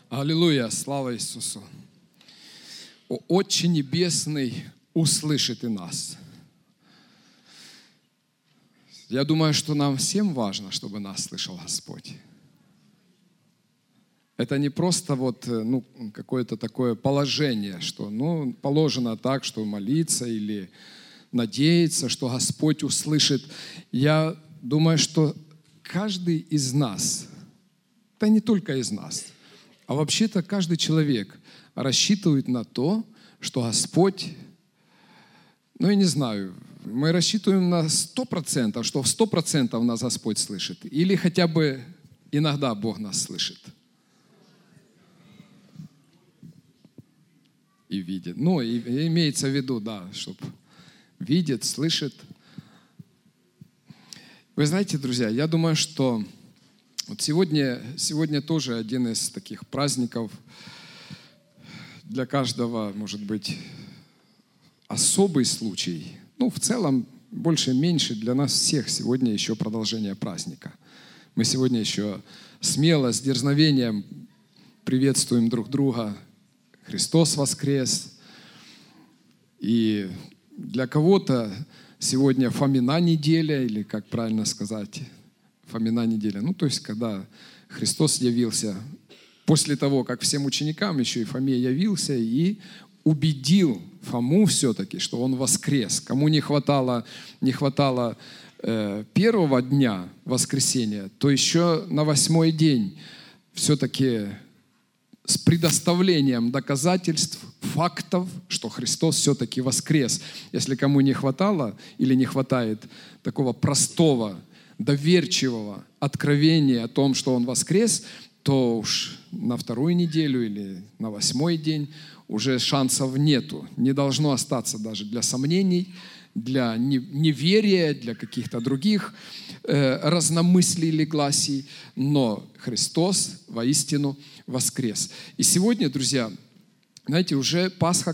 Аллилуйя, слава Иисусу. Отче Небесный, услышит и нас. Я думаю, что нам всем важно, чтобы нас слышал Господь. Это не просто какое-то такое положение, что положено так, что молиться или надеяться, что Господь услышит. Я думаю, что каждый из нас, да не только из нас, а вообще-то каждый человек рассчитывает на то, что Господь, я не знаю, мы рассчитываем на 100%, что в 100% нас Господь слышит. Или хотя бы иногда Бог нас слышит. И видит. И имеется в виду, чтобы видит, слышит. Вы знаете, друзья, я думаю, что сегодня тоже один из таких праздников для каждого, может быть, особый случай. В целом, больше-меньше для нас всех сегодня еще продолжение праздника. Мы сегодня еще смело, с дерзновением приветствуем друг друга. Христос воскрес. И для кого-то сегодня Фомина неделя, или как правильно сказать, Фомина неделя. То есть, когда Христос явился, после того, как всем ученикам еще и Фоме явился и убедил Фому все-таки, что он воскрес. Кому не хватало первого дня воскресения, то еще на 8-й день все-таки с предоставлением доказательств, фактов, что Христос все-таки воскрес. Если кому не хватало или не хватает такого простого, доверчивого откровения о том, что Он воскрес, то уж на 2-ю неделю или на 8-й день уже шансов нету. Не должно остаться даже для сомнений, для неверия, для каких-то других разномыслий или гласий. Но Христос воистину воскрес. И сегодня, друзья, знаете, уже Пасха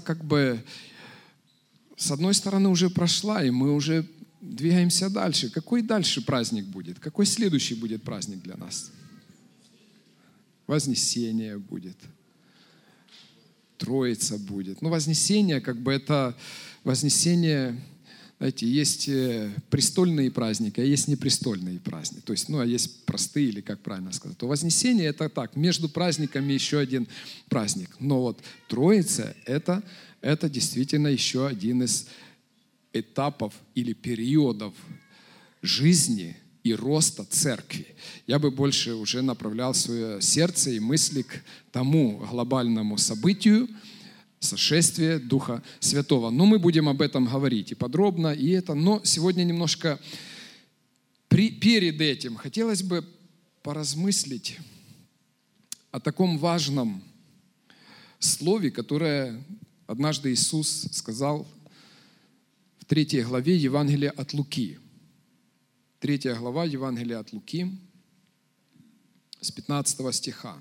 с одной стороны уже прошла, и мы уже двигаемся дальше. Какой дальше праздник будет? Какой следующий будет праздник для нас? Вознесение будет. Троица будет. Вознесение, это вознесение, знаете, есть престольные праздники, а есть непрестольные праздники. То есть, а есть простые, или как правильно сказать. То вознесение — это так, между праздниками еще один праздник. Но Троица — это действительно еще один из этапов или периодов жизни и роста церкви. Я бы больше уже направлял свое сердце и мысли к тому глобальному событию сошествия Духа Святого. Но мы будем об этом говорить и подробно, но сегодня немножко перед этим хотелось бы поразмыслить о таком важном слове, которое однажды Иисус сказал в 3 главе Евангелия от Луки. 3 глава Евангелия от Луки с 15 стиха.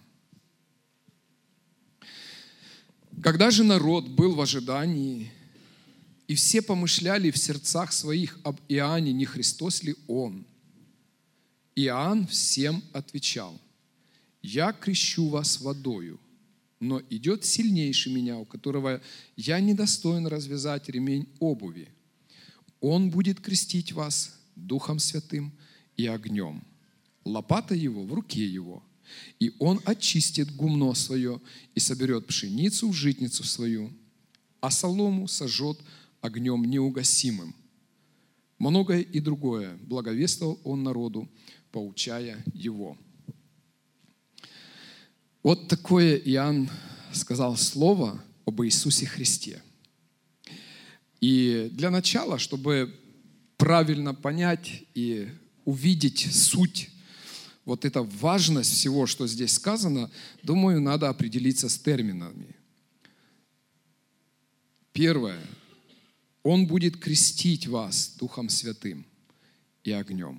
«Когда же народ был в ожидании, и все помышляли в сердцах своих об Иоанне, не Христос ли он? Иоанн всем отвечал: я крещу вас водою, но идет сильнейший меня, у которого я недостоин развязать ремень обуви. Он будет крестить вас Духом Святым и огнем. Лопата его в руке его, и он очистит гумно свое и соберет пшеницу в житницу свою, а солому сожжет огнем неугасимым. Многое и другое благовествовал он народу, поучая его». Вот такое Иоанн сказал слово об Иисусе Христе. И для начала, чтобы правильно понять и увидеть суть, эта важность всего, что здесь сказано, думаю, надо определиться с терминами. Первое. Он будет крестить вас Духом Святым и огнем.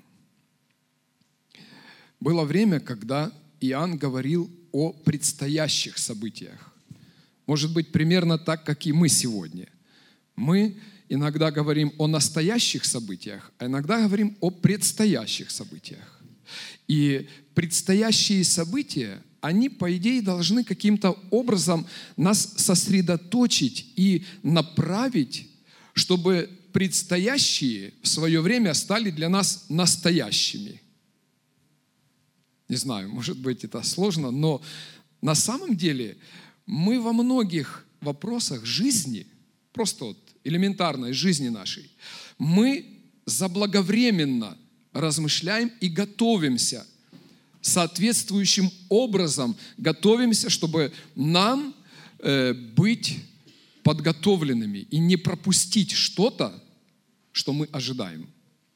Было время, когда Иоанн говорил о предстоящих событиях. Может быть, примерно так, как и мы сегодня. Мы иногда говорим о настоящих событиях, а иногда говорим о предстоящих событиях. И предстоящие события, они, по идее, должны каким-то образом нас сосредоточить и направить, чтобы предстоящие в свое время стали для нас настоящими. Не знаю, может быть, это сложно, но на самом деле мы во многих вопросах жизни, просто вот элементарной жизни нашей, мы заблаговременно размышляем и готовимся соответствующим образом, готовимся, чтобы нам быть подготовленными и не пропустить что-то, что мы ожидаем.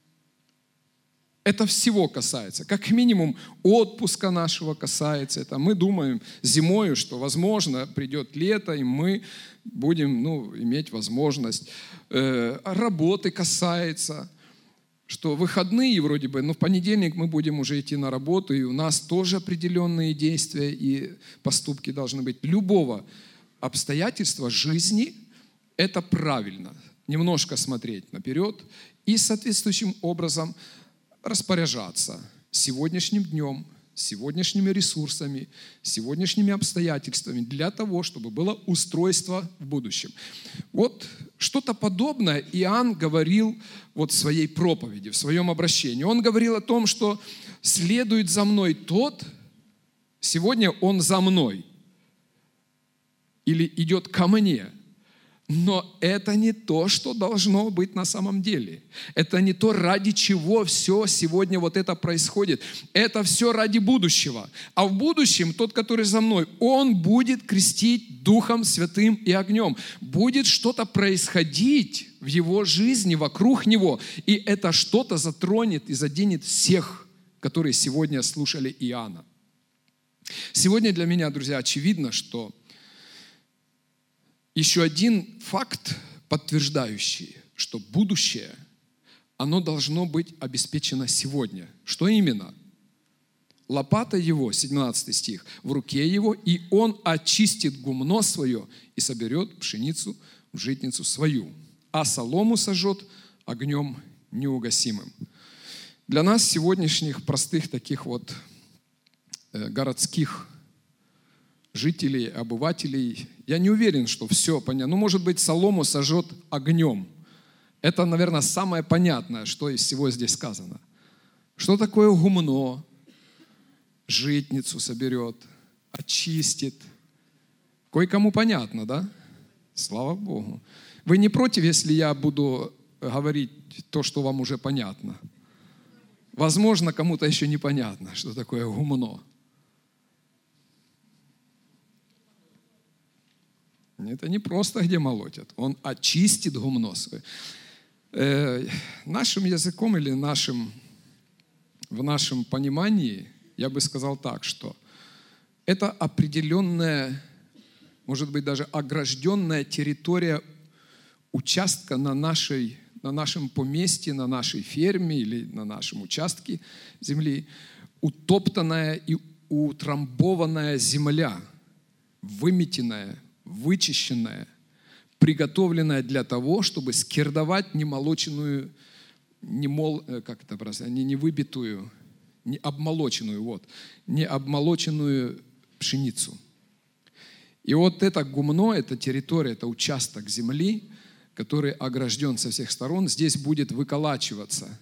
Это всего касается. Как минимум отпуска нашего касается. Это мы думаем зимой, что, возможно, придет лето, и мы будем иметь возможность. Работы касается, что выходные вроде бы, но в понедельник мы будем уже идти на работу, и у нас тоже определенные действия и поступки должны быть. Любого обстоятельства жизни – это правильно. Немножко смотреть наперед и соответствующим образом распоряжаться сегодняшним днем, сегодняшними ресурсами, сегодняшними обстоятельствами для того, чтобы было устройство в будущем. Вот что-то подобное Иоанн говорил вот в своей проповеди, в своем обращении. Он говорил о том, что следует за мной тот, сегодня он за мной, или идет ко мне. Но это не то, что должно быть на самом деле. Это не то, ради чего все сегодня вот это происходит. Это все ради будущего. А в будущем тот, который за мной, он будет крестить Духом Святым и огнем. Будет что-то происходить в его жизни, вокруг него. И это что-то затронет и заденет всех, которые сегодня слушали Иоанна. Сегодня для меня, друзья, очевидно, что еще один факт, подтверждающий, что будущее, оно должно быть обеспечено сегодня. Что именно? Лопата его, 17 стих, в руке его, и он очистит гумно свое и соберет пшеницу в житницу свою, а солому сожжет огнем неугасимым. Для нас, сегодняшних простых таких вот городских жителей, обывателей, я не уверен, что все понятно. Может быть, солому сожжет огнем. Это, наверное, самое понятное, что из всего здесь сказано. Что такое гумно? Житницу соберет, очистит. Кое-кому понятно, да? Слава Богу. Вы не против, если я буду говорить то, что вам уже понятно? Возможно, кому-то еще непонятно, что такое гумно. Это не просто где молотят. Он очистит гумно свое. Нашим языком или в нашем понимании, я бы сказал так, что это определенная, может быть, даже огражденная территория участка на нашем поместье, на нашей ферме или на нашем участке земли, утоптанная и утрамбованная земля, выметенная, вычищенная, приготовленная для того, чтобы скирдовать немолоченную, не выбитую, не обмолоченную пшеницу. И вот это гумно, эта территория, это участок земли, который огражден со всех сторон, здесь будет выколачиваться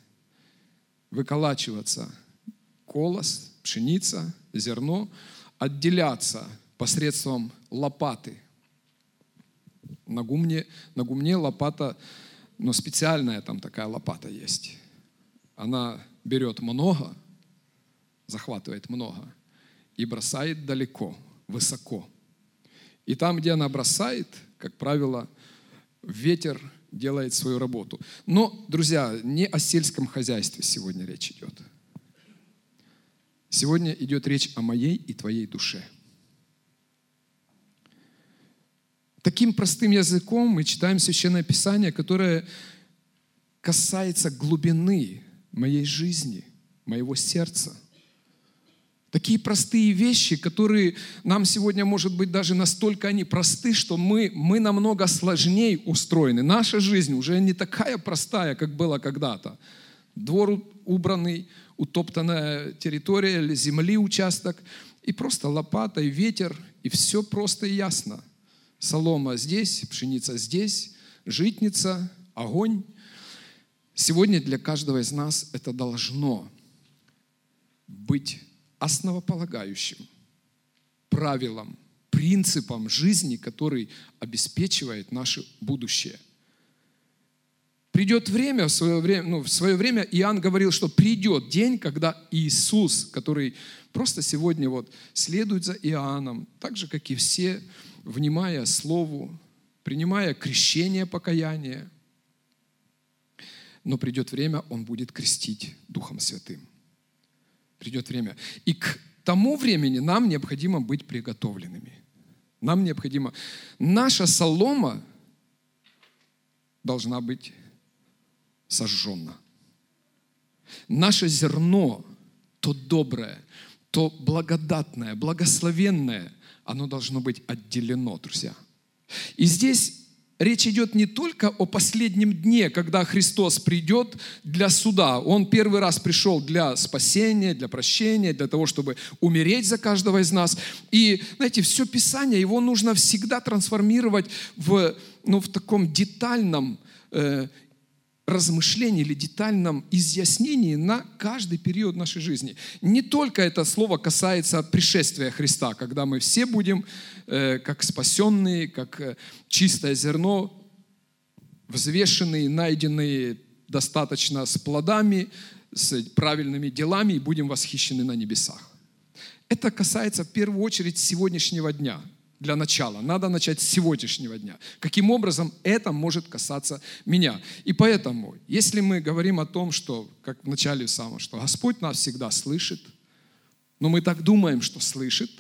колос, пшеница, зерно, отделяться посредством лопаты. На гумне лопата, но специальная там такая лопата есть. Она берет много, захватывает много и бросает далеко, высоко. И там, где она бросает, как правило, ветер делает свою работу. Но, друзья, не о сельском хозяйстве сегодня речь идет. Сегодня идет речь о моей и твоей душе. Таким простым языком мы читаем Священное Писание, которое касается глубины моей жизни, моего сердца. Такие простые вещи, которые нам сегодня, может быть, даже настолько они просты, что мы намного сложнее устроены. Наша жизнь уже не такая простая, как была когда-то. Двор убранный, утоптанная территория, земли участок. И просто лопата, и ветер, и все просто и ясно. Солома здесь, пшеница здесь, житница, огонь. Сегодня для каждого из нас это должно быть основополагающим правилом, принципом жизни, который обеспечивает наше будущее. Придет время, в свое время Иоанн говорил, что придет день, когда Иисус, который просто сегодня следует за Иоанном, так же, как и все, внимая Слову, принимая крещение, покаяние, но придет время, Он будет крестить Духом Святым. Придет время. И к тому времени нам необходимо быть приготовленными. Нам необходимо. Наша солома должна быть сожжена. Наше зерно, то доброе, то благодатное, благословенное, оно должно быть отделено, друзья. И здесь речь идет не только о последнем дне, когда Христос придет для суда. Он первый раз пришел для спасения, для прощения, для того, чтобы умереть за каждого из нас. И, знаете, все Писание, его нужно всегда трансформировать в таком детальном размышлении или детальном изъяснении на каждый период нашей жизни. Не только это слово касается пришествия Христа, когда мы все будем как спасенные, как чистое зерно, взвешенные, найденные достаточно с плодами, с правильными делами и будем восхищены на небесах. Это касается в первую очередь сегодняшнего дня. Для начала. Надо начать с сегодняшнего дня. Каким образом это может касаться меня? И поэтому, если мы говорим о том, что, как в начале самого, что Господь нас всегда слышит, но мы так думаем, что слышит,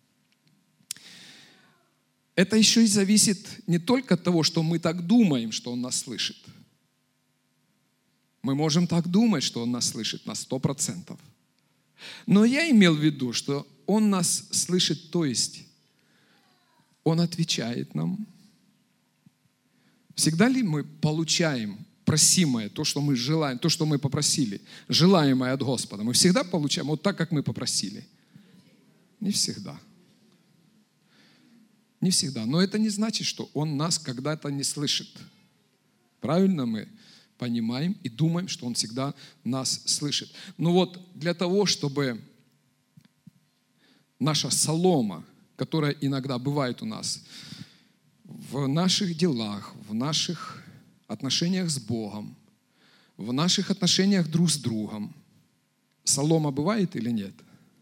это еще и зависит не только от того, что мы так думаем, что Он нас слышит. Мы можем так думать, что Он нас слышит на 100%. Но я имел в виду, что Он нас слышит, то есть Он отвечает нам. Всегда ли мы получаем просимое, то, что мы желаем, то, что мы попросили, желаемое от Господа? Мы всегда получаем вот так, как мы попросили? Не всегда. Не всегда. Но это не значит, что Он нас когда-то не слышит. Правильно мы понимаем и думаем, что Он всегда нас слышит. Но для того, чтобы наша солома, которая иногда бывает у нас в наших делах, в наших отношениях с Богом, в наших отношениях друг с другом. Солома бывает или нет?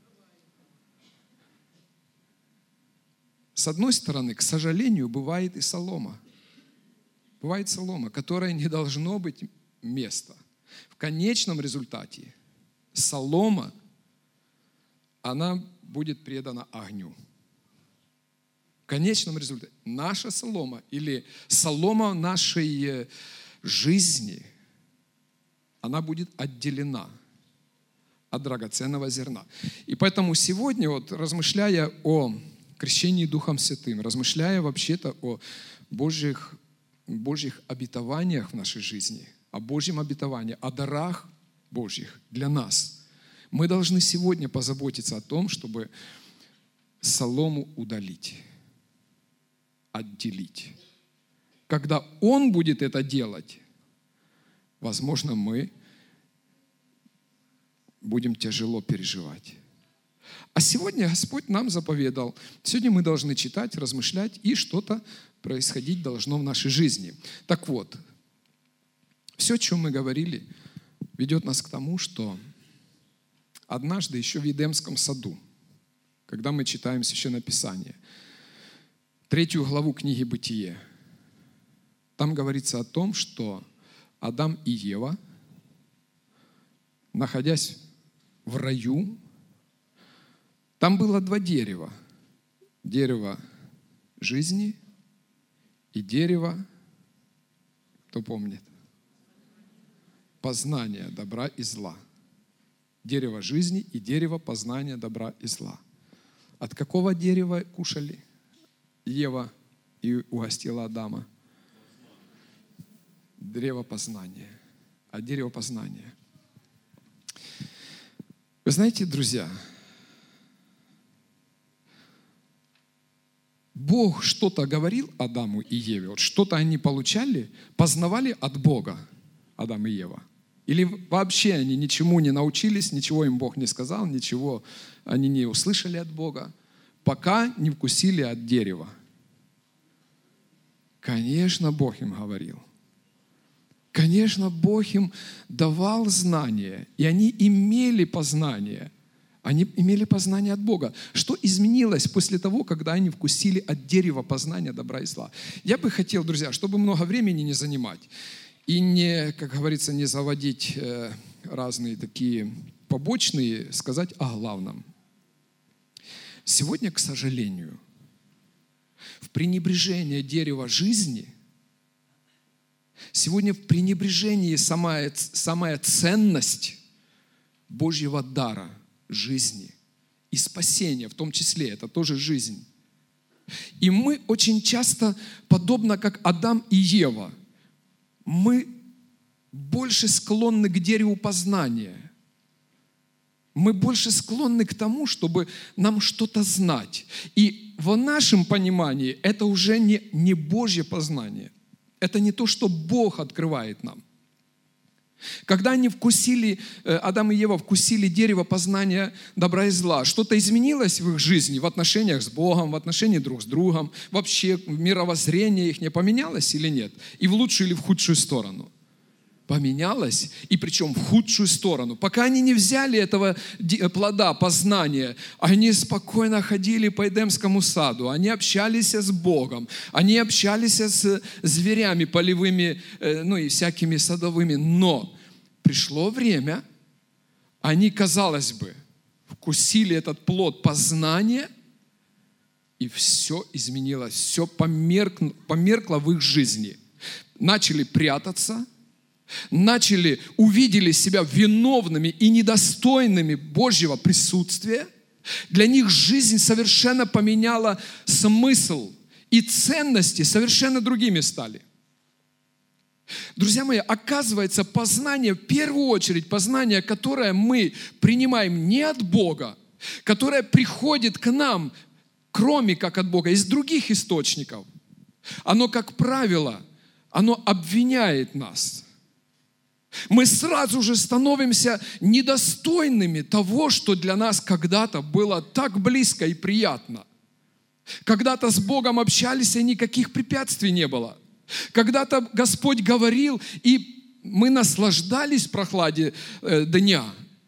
С одной стороны, к сожалению, бывает и солома. Бывает солома, которой не должно быть места. В конечном результате солома, она будет предана огню. В конечном результате наша солома или солома нашей жизни, она будет отделена от драгоценного зерна. И поэтому сегодня, размышляя о крещении Духом Святым, размышляя вообще-то о Божьих обетованиях в нашей жизни, о Божьем обетовании, о дарах Божьих для нас, мы должны сегодня позаботиться о том, чтобы солому удалить, отделить. Когда Он будет это делать, возможно, мы будем тяжело переживать. А сегодня Господь нам заповедал. Сегодня мы должны читать, размышлять, и что-то происходить должно в нашей жизни. Так вот, все, о чем мы говорили, ведет нас к тому, что однажды еще в Едемском саду, когда мы читаем Священное Писание, 3 главу книги «Бытие», там говорится о том, что Адам и Ева, находясь в раю, там было 2 дерева. Дерево жизни и дерево, кто помнит, познания добра и зла. Дерево жизни и дерево познания добра и зла. От какого дерева кушали Ева и угостила Адама? Древо познания. От дерева познания. Вы знаете, друзья, Бог что-то говорил Адаму и Еве, вот что-то они получали, познавали от Бога, Адам и Ева. Или вообще они ничему не научились, ничего им Бог не сказал, ничего они не услышали от Бога, пока не вкусили от дерева. Конечно, Бог им говорил. Конечно, Бог им давал знания, и они имели познание. Они имели познание от Бога. Что изменилось после того, когда они вкусили от дерева познания добра и зла? Я бы хотел, друзья, чтобы много времени не занимать и не, как говорится, не заводить разные такие побочные, сказать о главном. Сегодня, к сожалению, в пренебрежении дерева жизни, сегодня в пренебрежении самая ценность Божьего дара жизни и спасения, в том числе, это тоже жизнь. И мы очень часто, подобно как Адам и Ева, мы больше склонны к дереву познания. Мы больше склонны к тому, чтобы нам что-то знать. И в нашем понимании это уже не Божье познание. Это не то, что Бог открывает нам. Когда они вкусили, Адам и Ева вкусили дерево познания добра и зла, что-то изменилось в их жизни, в отношениях с Богом, в отношении друг с другом, вообще мировоззрение их не поменялось или нет? И в лучшую или в худшую сторону? Поменялось, и причем в худшую сторону. Пока они не взяли этого плода познания, они спокойно ходили по Эдемскому саду, они общались с Богом, они общались с зверями полевыми, и всякими садовыми. Но пришло время, они, казалось бы, вкусили этот плод познания, и все изменилось, все померкло в их жизни. Начали прятаться, увидели себя виновными и недостойными Божьего присутствия. Для них жизнь совершенно поменяла смысл, и ценности совершенно другими стали. Друзья мои, оказывается, познание, в первую очередь, познание, которое мы принимаем не от Бога, которое приходит к нам, кроме как от Бога, из других источников, оно, как правило, оно обвиняет нас. Мы сразу же становимся недостойными того, что для нас когда-то было так близко и приятно. Когда-то с Богом общались, и никаких препятствий не было. Когда-то Господь говорил, и мы наслаждались прохладе дня.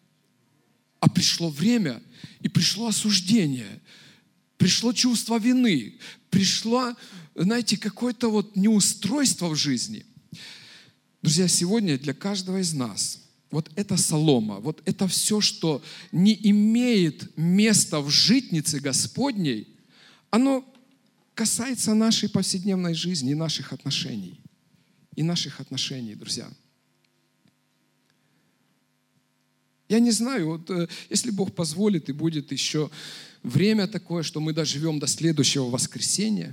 А пришло время, и пришло осуждение, пришло чувство вины, пришло, какое-то неустройство в жизни. Друзья, сегодня для каждого из нас вот эта солома, вот это все, что не имеет места в житнице Господней, оно касается нашей повседневной жизни и наших отношений. И наших отношений, друзья. Я не знаю, если Бог позволит и будет еще время такое, что мы доживем до следующего воскресенья,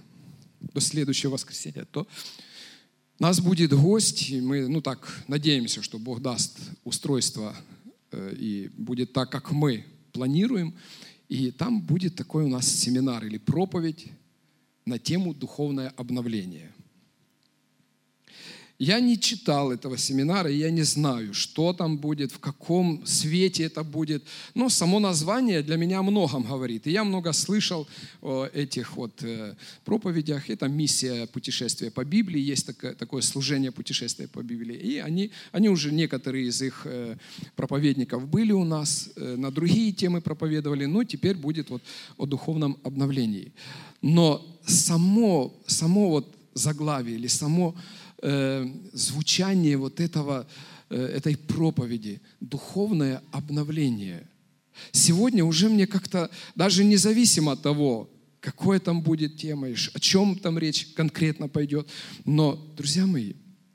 то нас будет гость, и мы, надеемся, что Бог даст устройство, и будет так, как мы планируем. И там будет такой у нас семинар или проповедь на тему «Духовное обновление». Я не читал этого семинара, и я не знаю, что там будет, в каком свете это будет. Но само название для меня о многом говорит. И я много слышал о этих проповедях. Это миссия путешествия по Библии. Есть такое служение путешествия по Библии. И они уже, некоторые из их проповедников были у нас, на другие темы проповедовали, но теперь будет о духовном обновлении. Но само заглавие или само звучание этой проповеди, духовное обновление. Сегодня уже мне как-то, даже независимо от того, какая там будет тема, о чем там речь конкретно пойдет, но, друзья мои,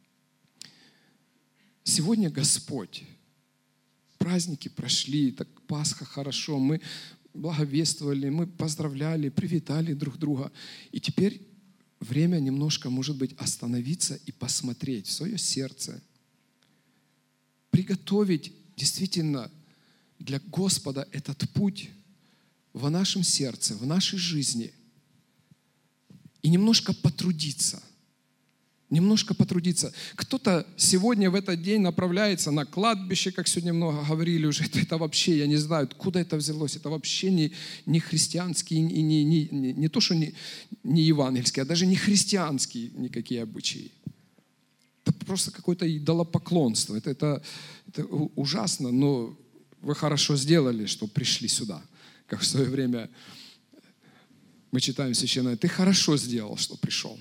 сегодня Господь, праздники прошли, так Пасха хорошо, мы благовествовали, мы поздравляли, привитали друг друга, и теперь время немножко, может быть, остановиться и посмотреть в свое сердце. Приготовить действительно для Господа этот путь в нашем сердце, в нашей жизни. и немножко потрудиться. Немножко потрудиться. Кто-то сегодня в этот день направляется на кладбище, как сегодня много говорили уже. Это вообще, я не знаю, откуда это взялось. Это вообще не христианские, и не то, что не евангельские, а даже не христианские никакие обычаи. Это просто какое-то идолопоклонство. Это ужасно, но вы хорошо сделали, что пришли сюда. Как в свое время мы читаем Священное. Ты хорошо сделал, что пришел.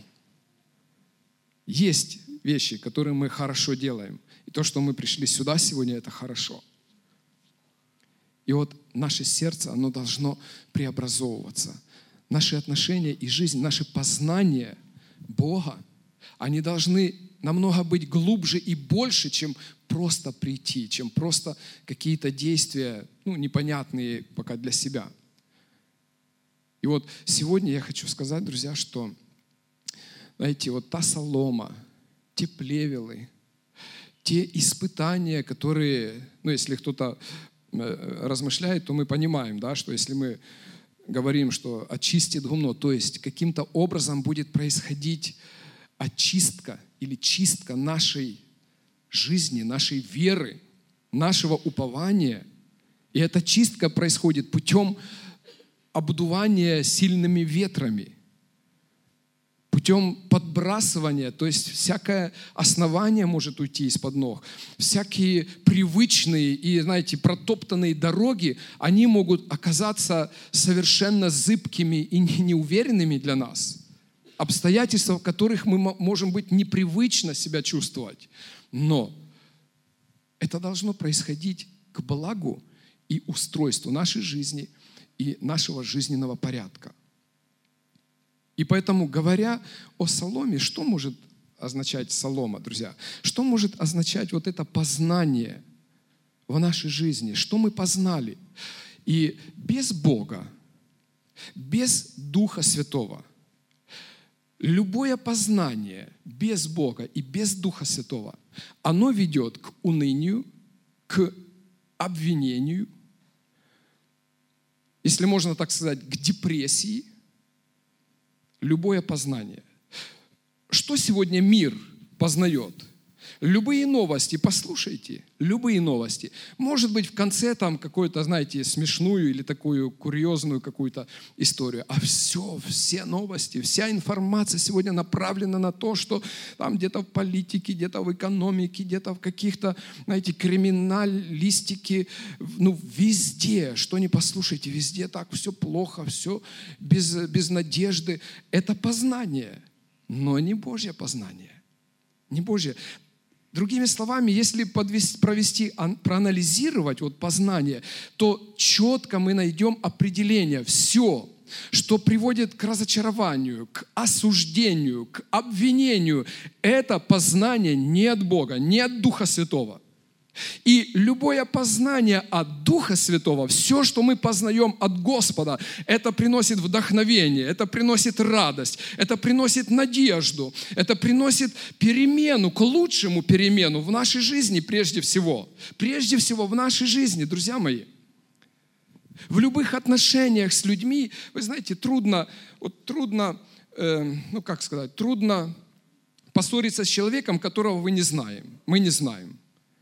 Есть вещи, которые мы хорошо делаем. И то, что мы пришли сюда сегодня, это хорошо. И вот наше сердце, оно должно преобразовываться. Наши отношения и жизнь, наши познания Бога, они должны намного быть глубже и больше, чем просто прийти, чем просто какие-то действия, непонятные пока для себя. И вот сегодня я хочу сказать, друзья, что знаете, вот та солома, те плевелы, те испытания, которые, если кто-то размышляет, то мы понимаем, да, что если мы говорим, что очистит гумно, то есть каким-то образом будет происходить очистка или чистка нашей жизни, нашей веры, нашего упования. И эта чистка происходит путем обдувания сильными ветрами, путем подбрасывания, то есть всякое основание может уйти из-под ног. Всякие привычные и, протоптанные дороги, они могут оказаться совершенно зыбкими и неуверенными для нас. Обстоятельства, в которых мы можем быть непривычно себя чувствовать. Но это должно происходить к благу и устройству нашей жизни и нашего жизненного порядка. И поэтому, говоря о соломе, что может означать солома, друзья? Что может означать вот это познание в нашей жизни? Что мы познали? И без Бога, без Духа Святого, любое познание без Бога и без Духа Святого, оно ведет к унынию, к обвинению, если можно так сказать, к депрессии. Любое познание. Что сегодня мир познает? Любые новости, послушайте, любые новости. Может быть, в конце там какую-то, смешную или такую курьезную какую-то историю. А все новости, вся информация сегодня направлена на то, что там где-то в политике, где-то в экономике, где-то в каких-то, криминалистике, везде, что ни послушайте, везде так все плохо, все без надежды. Это познание, но не Божье познание. Не Божье. Другими словами, если проанализировать познание, то четко мы найдем определение. Все, что приводит к разочарованию, к осуждению, к обвинению, это познание не от Бога, не от Духа Святого. И любое познание от Духа Святого, все, что мы познаем от Господа, это приносит вдохновение, это приносит радость, это приносит надежду, это приносит перемену, к лучшему перемену в нашей жизни прежде всего. Прежде всего в нашей жизни, друзья мои. В любых отношениях с людьми, вы знаете, трудно поссориться с человеком, которого мы не знаем.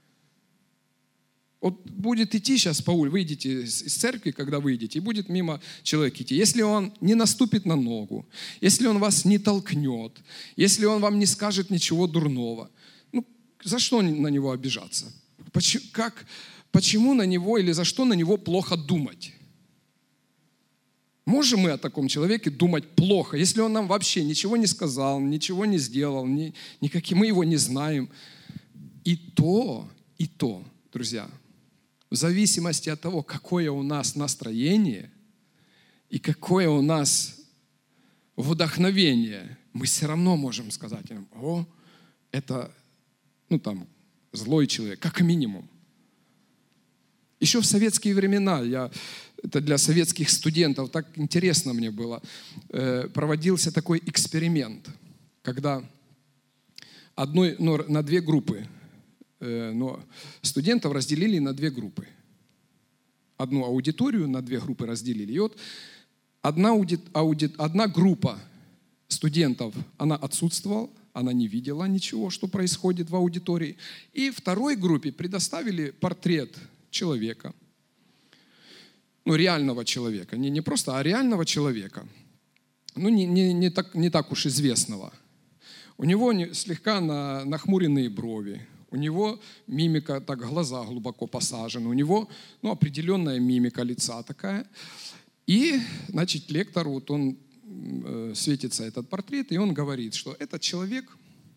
Вот будет идти сейчас по улице, выйдете из церкви, когда выйдете, и будет мимо человек идти. Если он не наступит на ногу, если он вас не толкнет, если он вам не скажет ничего дурного, за что на него обижаться? Почему на него или за что на него плохо думать? Можем мы о таком человеке думать плохо, если он нам вообще ничего не сказал, ничего не сделал, мы его не знаем. И то, друзья, в зависимости от того, какое у нас настроение и какое у нас вдохновение, мы все равно можем сказать им: это, злой человек, как минимум. Еще в советские времена, это для советских студентов, так интересно мне было, проводился такой эксперимент, когда на две группы, но студентов разделили на две группы. Одну аудиторию на две группы разделили. И вот одна группа студентов она отсутствовала, она не видела ничего, что происходит в аудитории. И второй группе предоставили портрет человека, реального человека, не просто, а реального человека, не так уж известного. У него слегка нахмуренные брови, у него мимика, так глаза глубоко посажены, у него определенная мимика лица такая. И, значит, лектор, вот он светится этот портрет, и он говорит, что этот человек,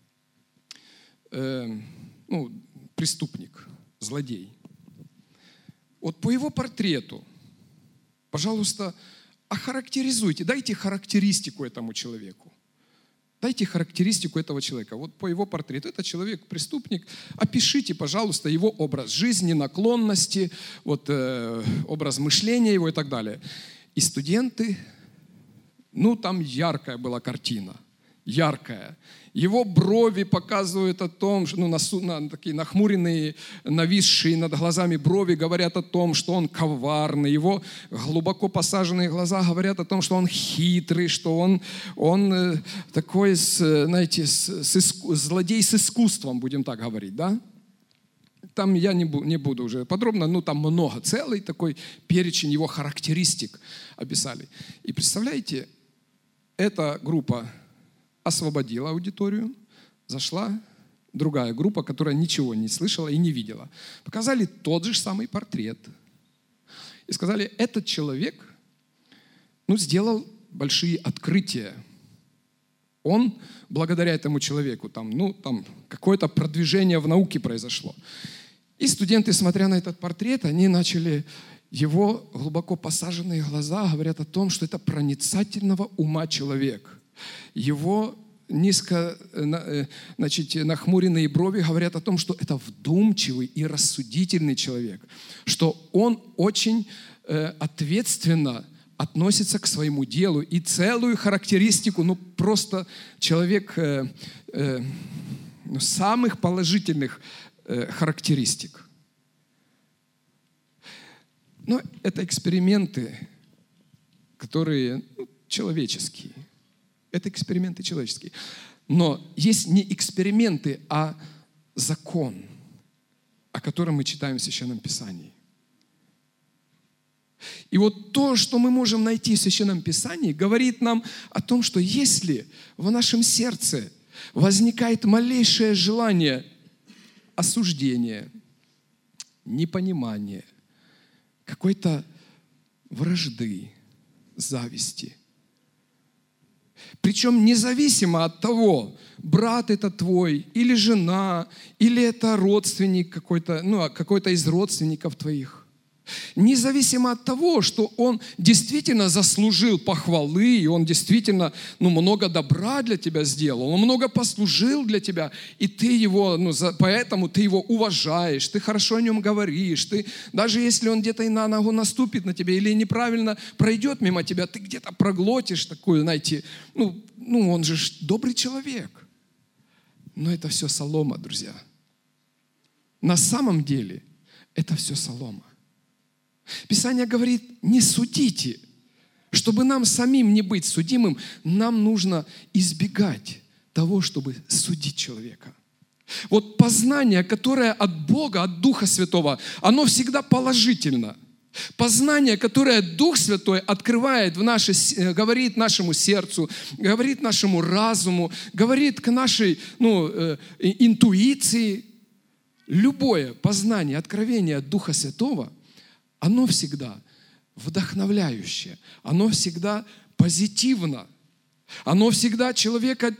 преступник, злодей. Вот по его портрету, пожалуйста, охарактеризуйте, дайте характеристику этому человеку. Дайте характеристику этого человека. Вот по его портрету. Это человек, преступник. Опишите, пожалуйста, его образ жизни, наклонности, образ мышления его и так далее. И студенты, там яркая была картина. Яркая. Его брови показывают о том, что такие нахмуренные, нависшие над глазами брови говорят о том, что он коварный. Его глубоко посаженные глаза говорят о том, что он хитрый, что он такой, знаете, злодей с искусством, будем так говорить, да? Там я не буду уже подробно, там много, целый такой перечень его характеристик описали. И представляете, эта группа освободила аудиторию, зашла другая группа, которая ничего не слышала и не видела. Показали тот же самый портрет. И сказали, этот человек сделал большие открытия. Он, благодаря этому человеку, там какое-то продвижение в науке произошло. И студенты, смотря на этот портрет, они начали, его глубоко посаженные глаза говорят о том, что это проницательного ума человек. Его низко, нахмуренные брови говорят о том, что это вдумчивый и рассудительный человек, что он очень ответственно относится к своему делу и целую характеристику, просто человек самых положительных характеристик. Но это эксперименты, которые человеческие. Это эксперименты человеческие. Но есть не эксперименты, а закон, о котором мы читаем в Священном Писании. И вот то, что мы можем найти в Священном Писании, говорит нам о том, что если в нашем сердце возникает малейшее желание осуждения, непонимания, какой-то вражды, зависти, причем независимо от того, брат это твой, или жена, или это родственник какой-то, какой-то из родственников твоих. Независимо от того, что он действительно заслужил похвалы, и он действительно много добра для тебя сделал, он много послужил для тебя, и ты его, поэтому ты его уважаешь, ты хорошо о нем говоришь, ты, даже если он где-то и на ногу наступит на тебя или неправильно пройдет мимо тебя, ты где-то проглотишь такую, знаете, он же добрый человек. Но это все солома, друзья. На самом деле это все солома. Писание говорит, не судите. Чтобы нам самим не быть судимым, нам нужно избегать того, чтобы судить человека. Вот познание, которое от Бога, от Духа Святого, оно всегда положительно. Познание, которое Дух Святой открывает говорит нашему сердцу, говорит нашему разуму, говорит к нашей интуиции. Любое познание, откровение от Духа Святого, оно всегда вдохновляющее, оно всегда позитивно, оно всегда человека,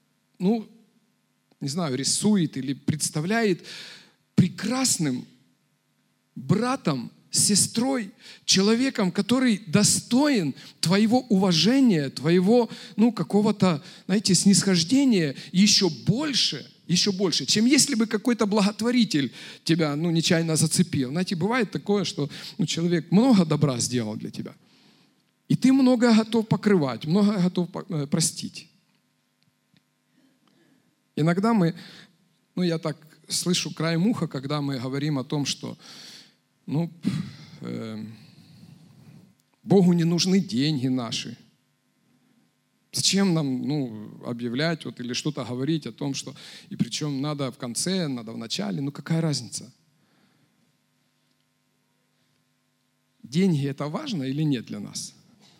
рисует или представляет прекрасным братом, сестрой, человеком, который достоин твоего уважения, твоего, какого-то, снисхождения еще больше, чем если бы какой-то благотворитель тебя, нечаянно зацепил. Знаете, бывает такое, что человек много добра сделал для тебя, и ты многое готов покрывать, многое готов простить. Иногда я так слышу краем уха, когда мы говорим о том, что Богу не нужны деньги наши. Зачем нам объявлять или что-то говорить о том, что... И причем надо в конце, надо в начале. Какая разница? Деньги это важно или нет для нас?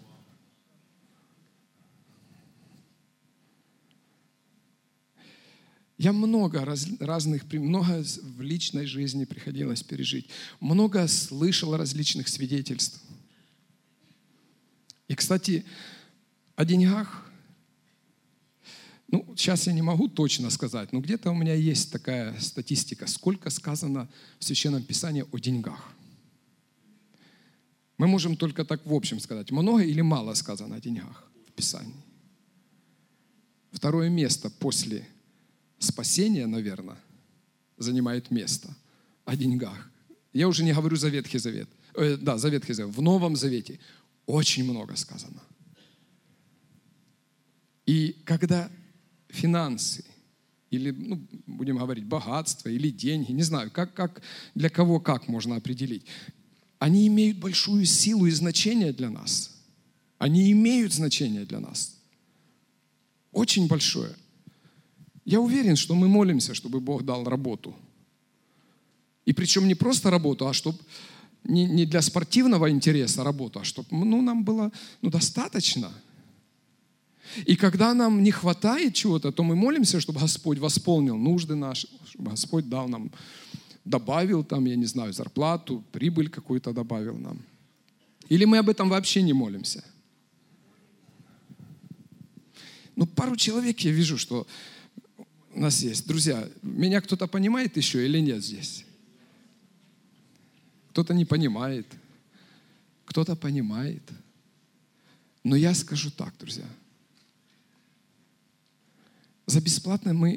Я много в личной жизни приходилось пережить. Много слышал различных свидетельств. И, кстати, о деньгах, сейчас я не могу точно сказать, но где-то у меня есть такая статистика, сколько сказано в Священном Писании о деньгах. Мы можем только так в общем сказать, много или мало сказано о деньгах в Писании. Второе место после спасения, наверное, занимает место о деньгах. Я уже не говорю за Ветхий Завет. За Ветхий Завет. В Новом Завете очень много сказано. И когда финансы, или, будем говорить, богатство, или деньги, не знаю, для кого как можно определить, они имеют большую силу и значение для нас. Они имеют значение для нас. Очень большое. Я уверен, что мы молимся, чтобы Бог дал работу. И причем не просто работу, а чтобы не для спортивного интереса работу, а чтобы нам было достаточно. И когда нам не хватает чего-то, то мы молимся, чтобы Господь восполнил нужды наши, чтобы Господь дал нам, добавил зарплату, прибыль какую-то добавил нам. Или мы об этом вообще не молимся? Пару человек я вижу, что у нас есть. Друзья, меня кто-то понимает еще или нет здесь? Кто-то не понимает, кто-то понимает. Но я скажу так, друзья. За бесплатно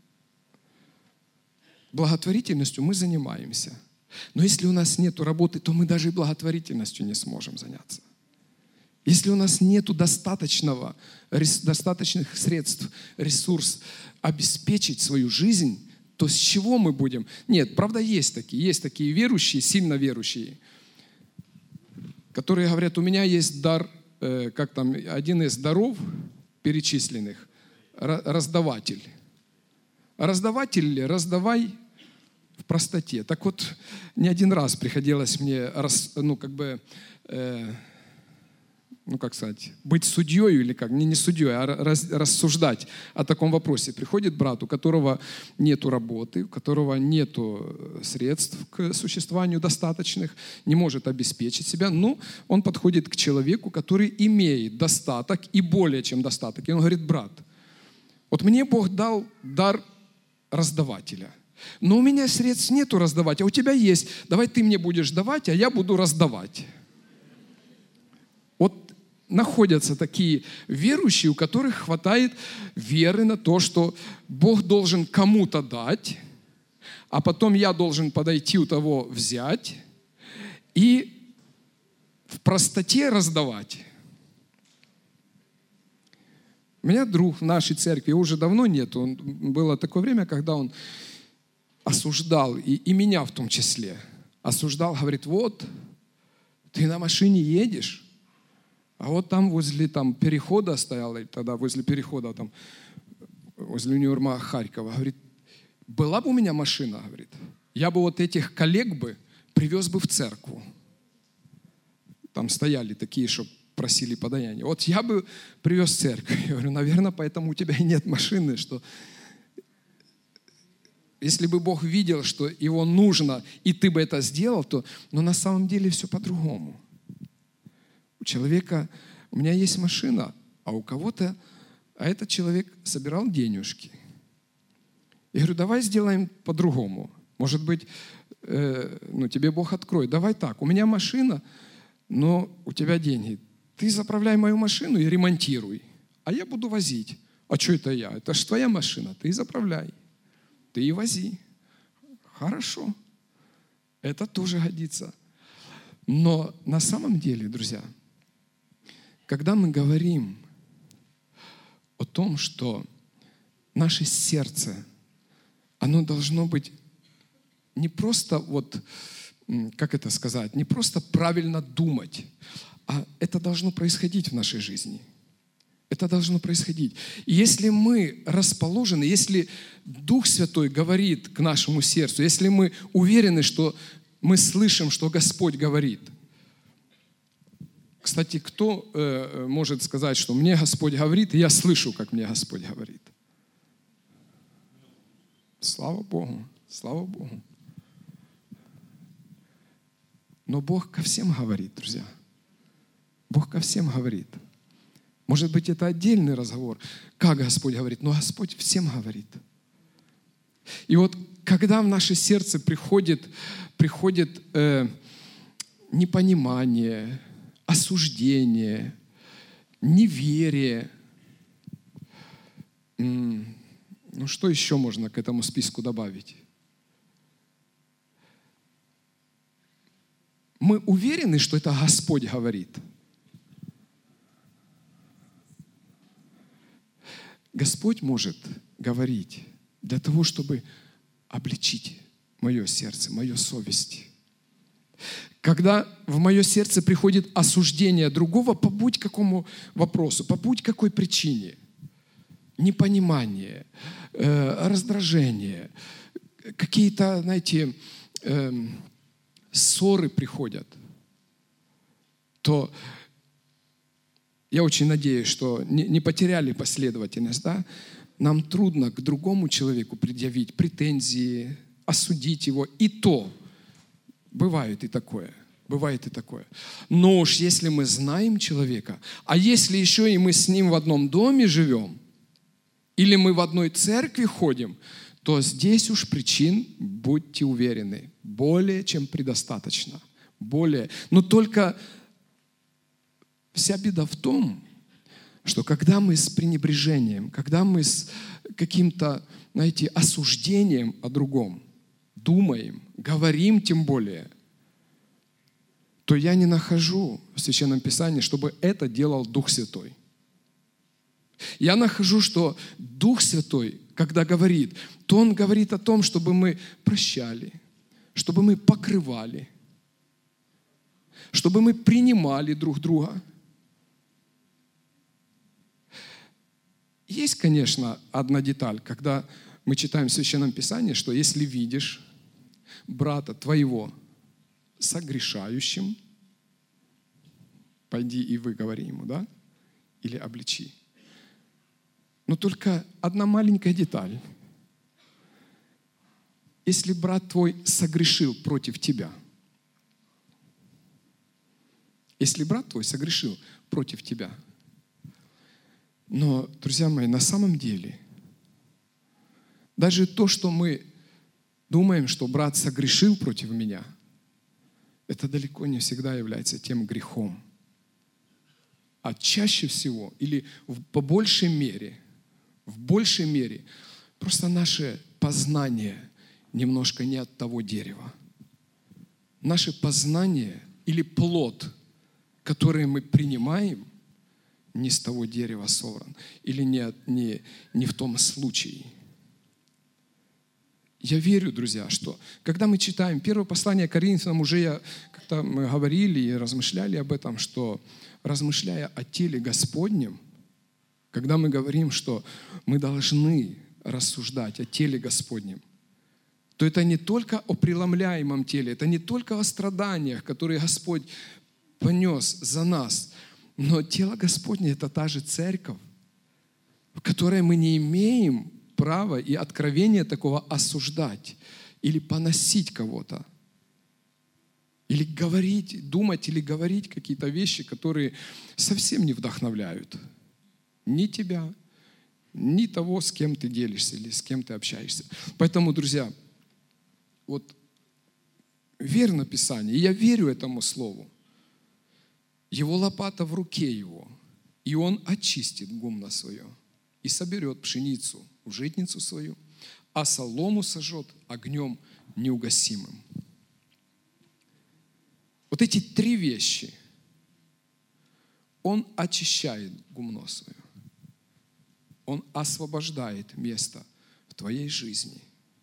благотворительностью мы занимаемся. Но если у нас нет работы, то мы даже и благотворительностью не сможем заняться. Если у нас нет достаточных средств, ресурс обеспечить свою жизнь, то с чего мы будем? Нет, правда, есть такие верующие, сильно верующие, которые говорят, у меня есть дар, один из даров перечисленных, раздаватель. Раздаватель, раздавай в простоте. Так вот, не один раз приходилось мне быть судьей или не судьей, а рассуждать о таком вопросе. Приходит брат, у которого нету работы, у которого нету средств к существованию достаточных, не может обеспечить себя, он подходит к человеку, который имеет достаток и более чем достаток. И он говорит, брат, вот мне Бог дал дар раздавателя, но у меня средств нету раздавать, а у тебя есть. Давай ты мне будешь давать, а я буду раздавать. Вот находятся такие верующие, у которых хватает веры на то, что Бог должен кому-то дать, а потом я должен подойти у того взять и в простоте раздавать. У меня друг в нашей церкви, его уже давно нет, было такое время, когда он осуждал, и меня в том числе, осуждал, говорит, вот, ты на машине едешь, а вот там возле перехода стоял, тогда возле перехода, возле универмага Харькова, говорит, была бы у меня машина, говорит, я бы вот этих коллег привез бы в церковь. Там стояли такие, что просили подаяние. Вот я бы привез в церковь. Я говорю, наверное, поэтому у тебя и нет машины, что если бы Бог видел, что его нужно, и ты бы это сделал, но на самом деле все по-другому. У человека, у меня есть машина, а у кого-то, а этот человек собирал денежки. Я говорю, давай сделаем по-другому. Может быть, тебе Бог откроет. Давай так, у меня машина, но у тебя деньги. Ты заправляй мою машину и ремонтируй, а я буду возить. А что это я? Это же твоя машина, ты и заправляй. Ты и вози. Хорошо. Это тоже годится. Но на самом деле, друзья, когда мы говорим о том, что наше сердце, оно должно быть не просто не просто правильно думать, а это должно происходить в нашей жизни. Это должно происходить. И если мы расположены, если Дух Святой говорит к нашему сердцу, если мы уверены, что мы слышим, что Господь говорит. Кстати, кто может сказать, что мне Господь говорит, и я слышу, как мне Господь говорит? Слава Богу, слава Богу. Но Бог ко всем говорит, друзья. Бог ко всем говорит. Может быть, это отдельный разговор, как Господь говорит, но Господь всем говорит. И вот когда в наше сердце приходит непонимание, осуждение, неверие, что еще можно к этому списку добавить? Мы уверены, что это Господь говорит. Господь может говорить для того, чтобы обличить мое сердце, мою совесть. Когда в мое сердце приходит осуждение другого по будь какому вопросу, по будь какой причине, непонимание, раздражение, какие-то, знаете, ссоры приходят, то я очень надеюсь, что не потеряли последовательность, да? Нам трудно к другому человеку предъявить претензии, осудить его. И то бывает и такое. Бывает и такое. Но уж если мы знаем человека, а если еще и мы с ним в одном доме живем, или мы в одной церкви ходим, то здесь уж причин, будьте уверены, более чем предостаточно. Более. Но только вся беда в том, что когда мы с пренебрежением, когда мы с каким-то, знаете, осуждением о другом думаем, говорим тем более, то я не нахожу в Священном Писании, чтобы это делал Дух Святой. Я нахожу, что Дух Святой, когда говорит, то Он говорит о том, чтобы мы прощали, чтобы мы покрывали, чтобы мы принимали друг друга. Есть, конечно, одна деталь, когда мы читаем в Священном Писании, что если видишь брата твоего согрешающим, пойди и выговори ему, да? Или обличи. Но только одна маленькая деталь. Если брат твой согрешил против тебя, если брат твой согрешил против тебя, но, друзья мои, на самом деле, даже то, что мы думаем, что брат согрешил против меня, это далеко не всегда является тем грехом. А чаще всего, или по большей мере, в большей мере, просто наше познание немножко не от того дерева. Наше познание или плод, который мы принимаем, не с того дерева собран, или не в том случае. Я верю, друзья, что когда мы читаем первое послание Коринфянам, уже как-то мы говорили и размышляли об этом, что размышляя о теле Господнем, когда мы говорим, что мы должны рассуждать о теле Господнем, то это не только о преломляемом теле, это не только о страданиях, которые Господь понес за нас, но тело Господне – это та же церковь, в которой мы не имеем права и откровения такого осуждать или поносить кого-то, или говорить, думать или говорить какие-то вещи, которые совсем не вдохновляют ни тебя, ни того, с кем ты делишься или с кем ты общаешься. Поэтому, друзья, вот верно Писание, и я верю этому слову. Его лопата в руке его, и он очистит гумно свое, и соберет пшеницу в житницу свою, а солому сожжет огнем неугасимым. Вот эти три вещи. Он очищает гумно свое. Он освобождает место в твоей жизни.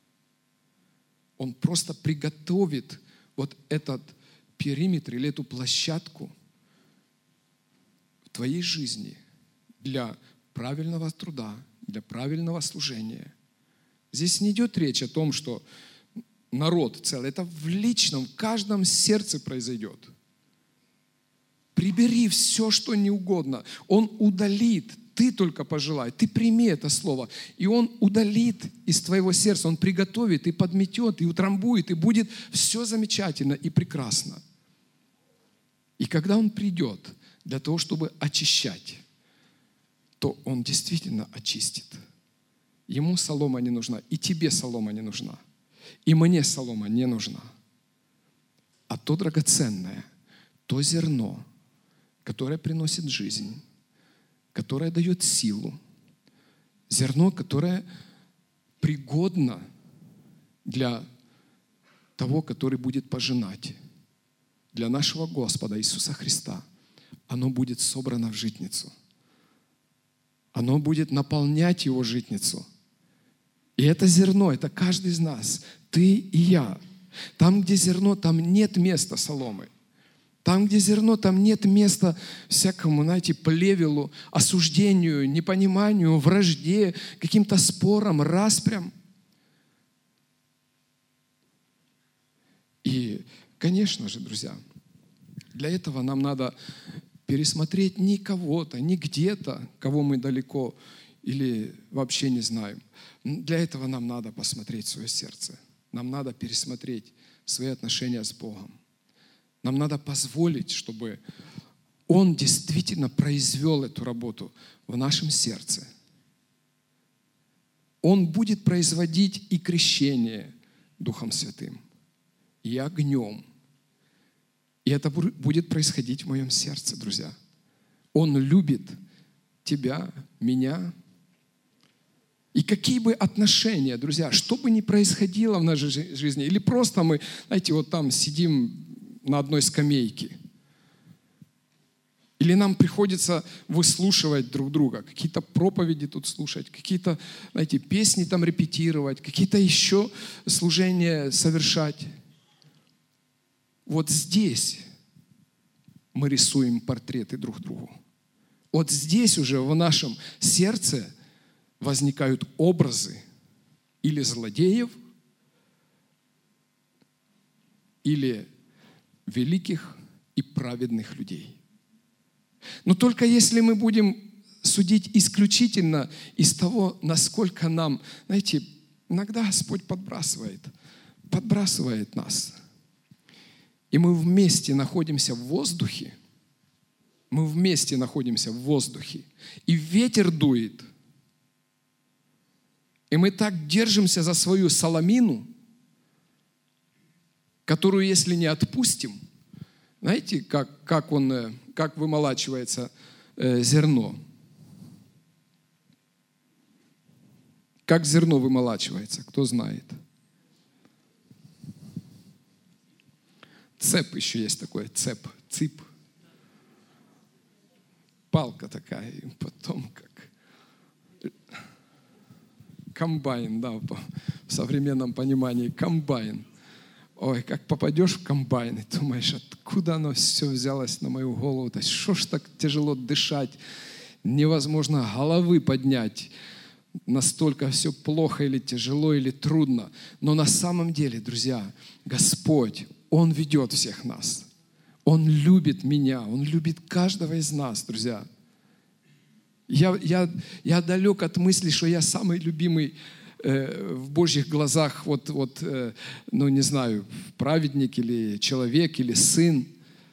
Он просто приготовит вот этот периметр или эту площадку в твоей жизни для правильного труда, для правильного служения. Здесь не идет речь о том, что народ целый. Это в личном, в каждом сердце произойдет. Прибери все, что не угодно. Он удалит. Ты только пожелай. Ты прими это слово. И Он удалит из твоего сердца. Он приготовит и подметет, и утрамбует, и будет все замечательно и прекрасно. И когда Он придет для того, чтобы очищать, то Он действительно очистит. Ему солома не нужна, и тебе солома не нужна, и мне солома не нужна. А то драгоценное, то зерно, которое приносит жизнь, которое дает силу, зерно, которое пригодно для того, который будет пожинать, для нашего Господа Иисуса Христа, оно будет собрано в житницу. Оно будет наполнять его житницу. И это зерно, это каждый из нас, ты и я. Там, где зерно, там нет места соломы. Там, где зерно, там нет места всякому, знаете, плевелу, осуждению, непониманию, вражде, каким-то спорам, распрям. И, конечно же, друзья, для этого нам надо пересмотреть не кого-то, не где-то, кого мы далеко или вообще не знаем. Для этого нам надо посмотреть свое сердце. Нам надо пересмотреть свои отношения с Богом. Нам надо позволить, чтобы Он действительно произвел эту работу в нашем сердце. Он будет производить и крещение Духом Святым, и огнем. И это будет происходить в моем сердце, друзья. Он любит тебя, меня. И какие бы отношения, друзья, что бы ни происходило в нашей жизни, или просто мы, знаете, вот там сидим на одной скамейке, или нам приходится выслушивать друг друга, какие-то проповеди тут слушать, какие-то, знаете, песни там репетировать, какие-то еще служения совершать. Вот здесь мы рисуем портреты друг другу. Вот здесь уже в нашем сердце возникают образы или злодеев, или великих и праведных людей. Но только если мы будем судить исключительно из того, насколько нам, знаете, иногда Господь подбрасывает нас. И мы вместе находимся в воздухе. Мы вместе находимся в воздухе. И ветер дует. И мы так держимся за свою соломину, которую, если не отпустим, знаете, как вымолачивается зерно? Как зерно вымолачивается, кто знает? Цеп еще есть такой, цып. Палка такая, и потом как комбайн, да, в современном понимании комбайн. Ой, как попадешь в комбайн и думаешь, откуда оно все взялось на мою голову? То есть, что ж так тяжело дышать? Невозможно головы поднять. Настолько все плохо или тяжело, или трудно. Но на самом деле, друзья, Господь, Он ведет всех нас. Он любит меня, Он любит каждого из нас, друзья. Я далек от мысли, что я самый любимый в Божьих глазах, ну не знаю, праведник или человек, или сын.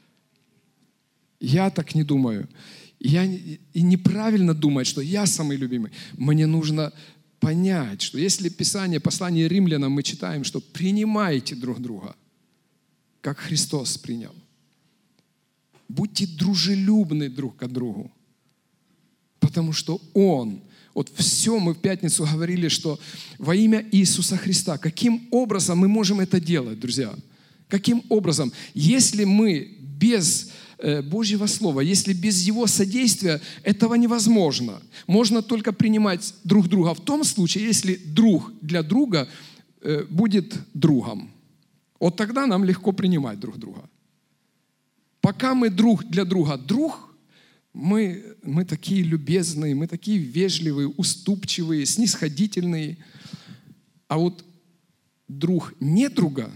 Я так не думаю. И неправильно думать, что я самый любимый. Мне нужно понять, что если послание римлянам мы читаем, что принимайте друг друга, как Христос принял. Будьте дружелюбны друг к другу, потому что Он, вот все мы в пятницу говорили, что во имя Иисуса Христа, каким образом мы можем это делать, друзья? Каким образом? Если мы без Божьего Слова, если без Его содействия, этого невозможно. Можно только принимать друг друга в том случае, если друг для друга будет другом. Вот тогда нам легко принимать друг друга. Пока мы друг для друга друг, Мы такие любезные, мы такие вежливые, уступчивые, снисходительные. А вот друг недруга,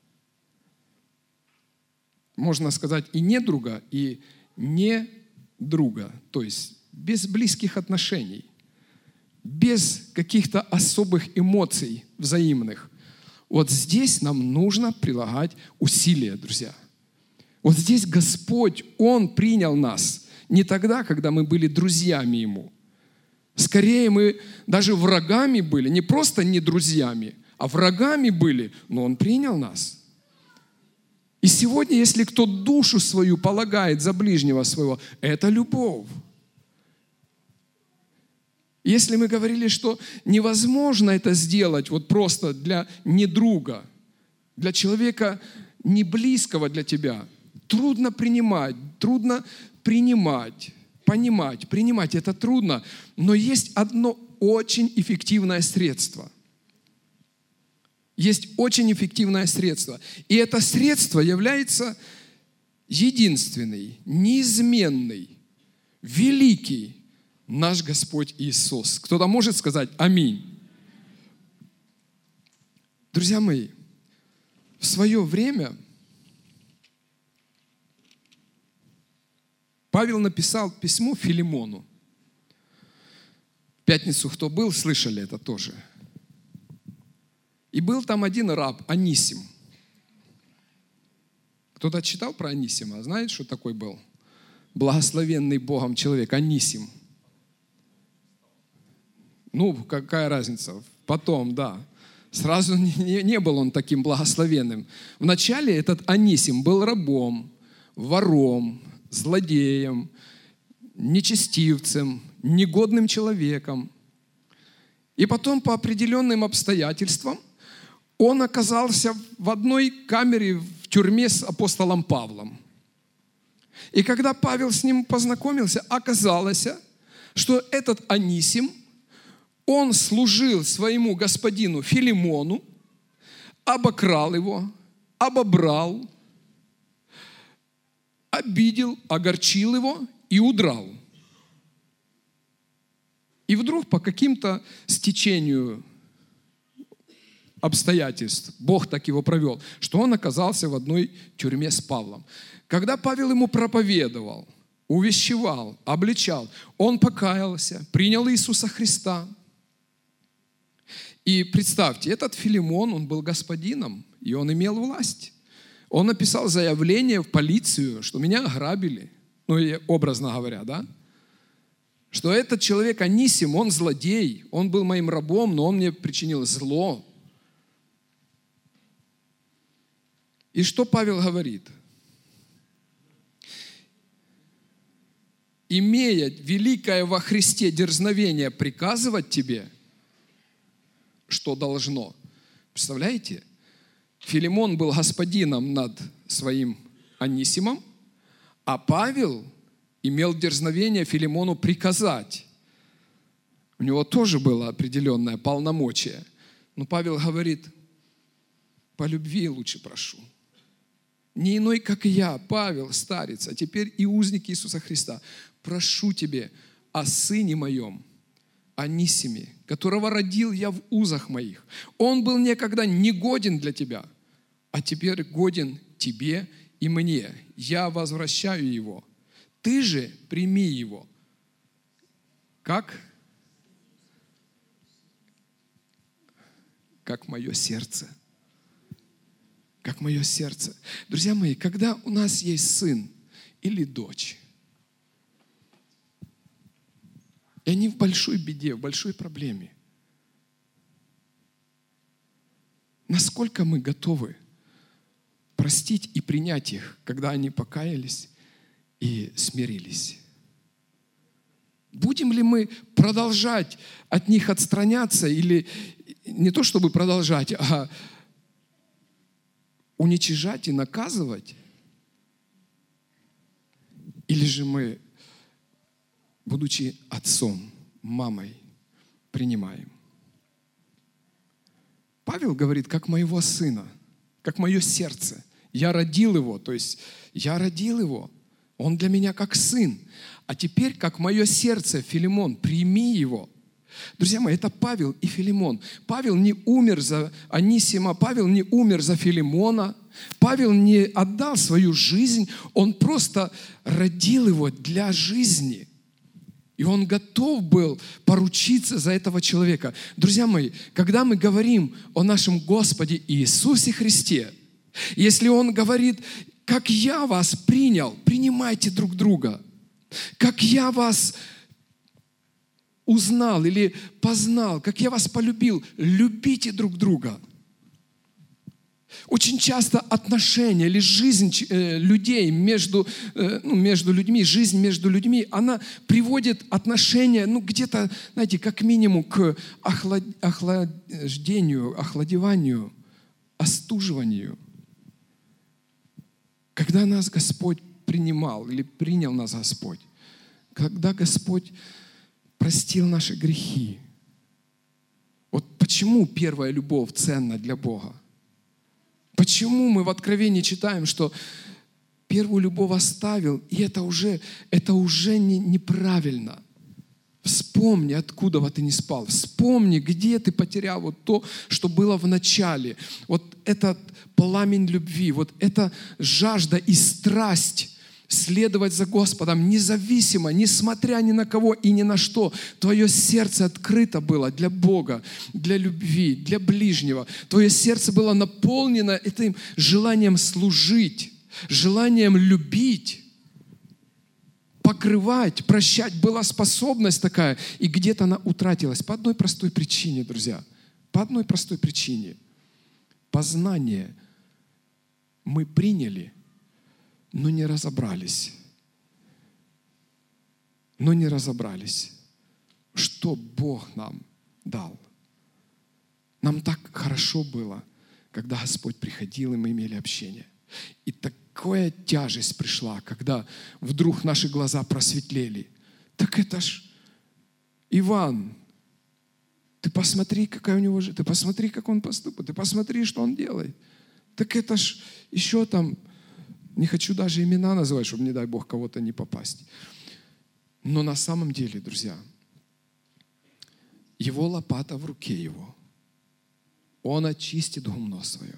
можно сказать и недруга, и не друга, то есть без близких отношений, без каких-то особых эмоций взаимных. Вот здесь нам нужно прилагать усилия, друзья. Вот здесь Господь, Он принял нас не тогда, когда мы были друзьями Ему. Скорее, мы даже врагами были, не просто не друзьями, а врагами были, но Он принял нас. И сегодня, если кто душу свою полагает за ближнего своего, это любовь. Если мы говорили, что невозможно это сделать вот просто для недруга, для человека не близкого для тебя, трудно принимать, понимать, принимать это трудно, но есть одно очень эффективное средство. Есть очень эффективное средство. И это средство является единственный, неизменный, великий наш Господь Иисус. Кто-то может сказать «Аминь». Друзья мои, в свое время Павел написал письмо Филимону. В пятницу, кто был, слышали это тоже. И был там один раб, Анисим. Кто-то читал про Анисима? Знаете, что такой был? Благословенный Богом человек, Анисим. Ну, какая разница? Потом, да. Сразу не был он таким благословенным. Вначале этот Анисим был рабом, вором, злодеем, нечестивцем, негодным человеком. И потом по определенным обстоятельствам он оказался в одной камере в тюрьме с апостолом Павлом. И когда Павел с ним познакомился, оказалось, что этот Анисим, он служил своему господину Филимону, обокрал его, обобрал, обидел, огорчил его и удрал. И вдруг по каким-то стечению обстоятельств Бог так его провел, что он оказался в одной тюрьме с Павлом. Когда Павел ему проповедовал, увещевал, обличал, он покаялся, принял Иисуса Христа. И представьте, этот Филимон, он был господином, и он имел власть. Он написал заявление в полицию, что меня ограбили, ну, и образно говоря, да? Что этот человек Анисим, он злодей, он был моим рабом, но он мне причинил зло. И что Павел говорит? Имея великое во Христе дерзновение приказывать тебе, что должно. Представляете? Филимон был господином над своим Анисимом, а Павел имел дерзновение Филимону приказать. У него тоже было определенное полномочие. Но Павел говорит, по любви лучше прошу. Не иной, как и я, Павел, старец, а теперь и узник Иисуса Христа. Прошу тебе о сыне моем, Анисиме, которого родил я в узах моих. Он был некогда негоден для тебя, а теперь годен тебе и мне. Я возвращаю его. Ты же прими его. Как? Как мое сердце. Как мое сердце. Друзья мои, когда у нас есть сын или дочь, и они в большой беде, в большой проблеме, насколько мы готовы простить и принять их, когда они покаялись и смирились? Будем ли мы продолжать от них отстраняться или не то чтобы продолжать, а уничижать и наказывать? Или же мы, будучи отцом, мамой, принимаем? Павел говорит, как моего сына, как мое сердце. Я родил его, то есть я родил его. Он для меня как сын. А теперь, как мое сердце, Филимон, прими его». Друзья мои, это Павел и Филимон. Павел не умер за Анисима, Павел не умер за Филимона, Павел не отдал свою жизнь, он просто родил его для жизни. И он готов был поручиться за этого человека. Друзья мои, когда мы говорим о нашем Господе Иисусе Христе, если Он говорит: «Как я вас принял, принимайте друг друга. Как я вас узнал или познал, как я вас полюбил, любите друг друга». Очень часто отношения или жизнь людей между людьми, жизнь между людьми, она приводит отношения, где-то, знаете, как минимум к охладению, охладеванию, остуживанию. Когда нас Господь принимал или принял нас Господь, когда Господь простил наши грехи. Вот почему первая любовь ценна для Бога? Почему мы в Откровении читаем, что первую любовь оставил, и это уже неправильно? Вспомни, откуда ты не спал. Вспомни, где ты потерял вот то, что было в начале. Вот этот пламень любви, вот эта жажда и страсть следовать за Господом, независимо, несмотря ни на кого и ни на что. Твое сердце открыто было для Бога, для любви, для ближнего. Твое сердце было наполнено этим желанием служить, желанием любить, покрывать, прощать. Была способность такая, и где-то она утратилась. По одной простой причине, друзья. По одной простой причине. Познание мы приняли, но не разобрались. Что Бог нам дал. Нам так хорошо было, когда Господь приходил, и мы имели общение. И такая тяжесть пришла, когда вдруг наши глаза просветлели. Так это ж Иван. Ты посмотри, какая у него жизнь. Ты посмотри, как он поступает. Ты посмотри, что он делает. Так это ж еще там... Не хочу даже имена называть, чтобы, не дай Бог, кого-то не попасть. Но на самом деле, друзья, его лопата в руке его. Он очистит гумно свое.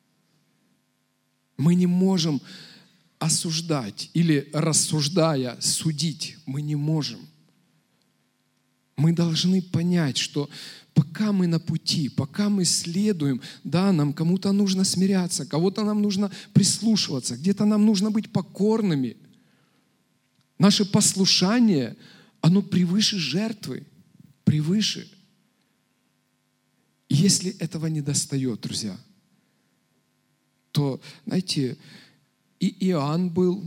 Мы не можем осуждать или, рассуждая, судить. Мы не можем. Мы должны понять, что пока мы на пути, пока мы следуем, да, нам кому-то нужно смиряться, кого-то нам нужно прислушиваться, где-то нам нужно быть покорными. Наше послушание, оно превыше жертвы, превыше. И если этого не достает, друзья, то, знаете, и Иоанн был,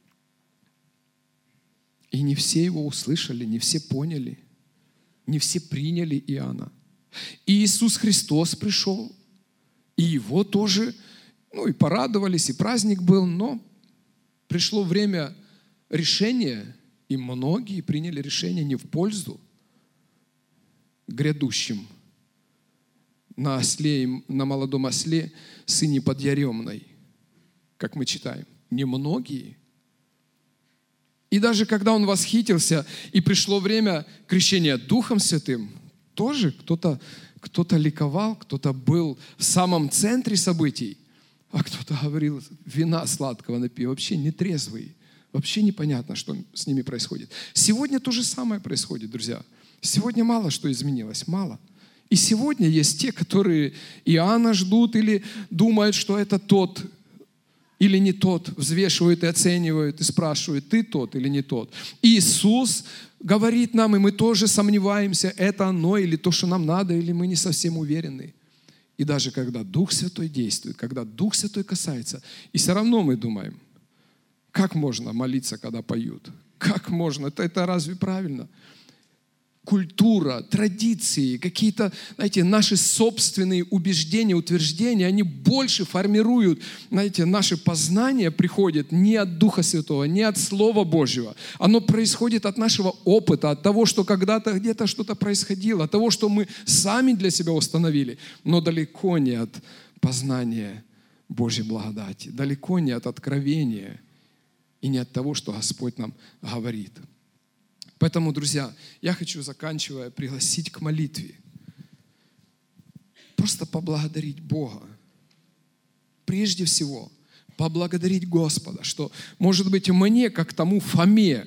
и не все его услышали, не все поняли. Не все приняли Иоанна. И Иисус Христос пришел, и его тоже, и порадовались, и праздник был, но пришло время решения, и многие приняли решение не в пользу грядущим на осле, на молодом осле, сыне подъяремной, как мы читаем. Немногие. И даже когда он восхитился, и пришло время крещения Духом Святым, тоже кто-то ликовал, кто-то был в самом центре событий, а кто-то говорил: вина сладкого напей, вообще нетрезвый, вообще непонятно, что с ними происходит. Сегодня то же самое происходит, друзья. Сегодня мало что изменилось, мало. И сегодня есть те, которые Иоанна ждут или думают, что это тот, или не тот, взвешивают и оценивают, и спрашивают: ты тот или не тот. Иисус говорит нам, и мы тоже сомневаемся, это оно, или то, что нам надо, или мы не совсем уверены. И даже когда Дух Святой действует, когда Дух Святой касается, и все равно мы думаем: как можно молиться, когда поют? Как можно? Это разве правильно? Культура, традиции, какие-то, знаете, наши собственные убеждения, утверждения, они больше формируют, знаете, наше познание приходит не от Духа Святого, не от Слова Божьего. Оно происходит от нашего опыта, от того, что когда-то где-то что-то происходило, от того, что мы сами для себя установили, но далеко не от познания Божьей благодати, далеко не от откровения и не от того, что Господь нам говорит. Поэтому, друзья, я хочу, заканчивая, пригласить к молитве. Просто поблагодарить Бога. Прежде всего, поблагодарить Господа, что, может быть, мне, как тому Фоме,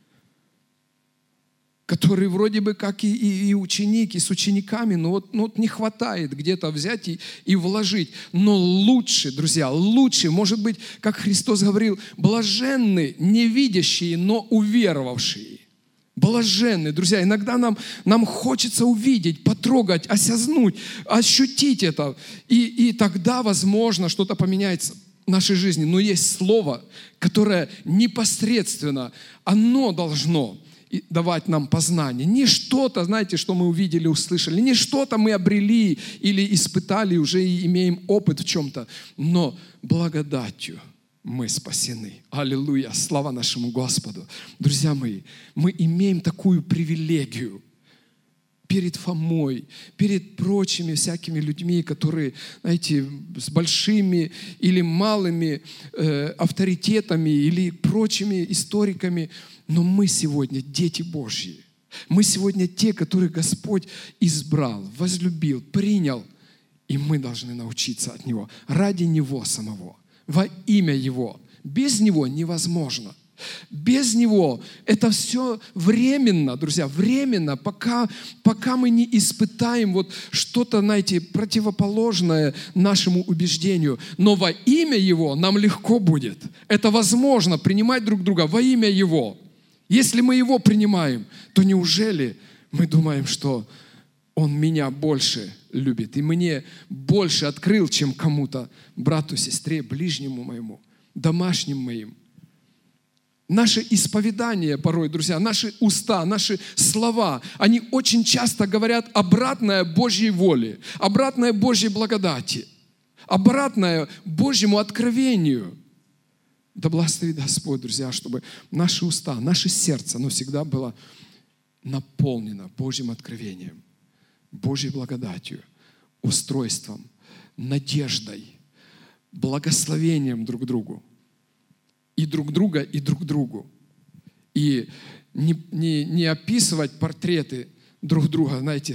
который вроде бы как и ученик, и с учениками, но вот не хватает где-то взять и вложить. Но лучше, друзья, лучше, может быть, как Христос говорил, блаженны невидящие, но уверовавшие. Блаженны, друзья, иногда нам хочется увидеть, потрогать, осязнуть, ощутить это. И тогда, возможно, что-то поменяется в нашей жизни. Но есть слово, которое непосредственно, оно должно давать нам познание. Не что-то, знаете, что мы увидели, услышали, не что-то мы обрели или испытали, уже и имеем опыт в чем-то, но благодатью мы спасены. Аллилуйя! Слава нашему Господу! Друзья мои, мы имеем такую привилегию перед Фомой, перед прочими всякими людьми, которые, знаете, с большими или малыми авторитетами или прочими историками, но мы сегодня дети Божьи. Мы сегодня те, которых Господь избрал, возлюбил, принял, и мы должны научиться от Него ради Него самого, во имя Его. Без Него невозможно. Без Него это все временно, друзья, временно, пока мы не испытаем вот что-то, знаете, противоположное нашему убеждению. Но во имя Его нам легко будет. Это возможно принимать друг друга во имя Его. Если мы Его принимаем, то неужели мы думаем, что Он меня больше любит и мне больше открыл, чем кому-то, брату, сестре, ближнему моему, домашним моим? Наше исповедание порой, друзья, наши уста, наши слова, они очень часто говорят обратное Божьей воле, обратное Божьей благодати, обратное Божьему откровению. Да благословит Господь, друзья, чтобы наши уста, наше сердце, оно всегда было наполнено Божьим откровением, Божьей благодатью, устройством, надеждой, благословением друг другу. И друг друга, и друг другу. И не описывать портреты друг друга, знаете,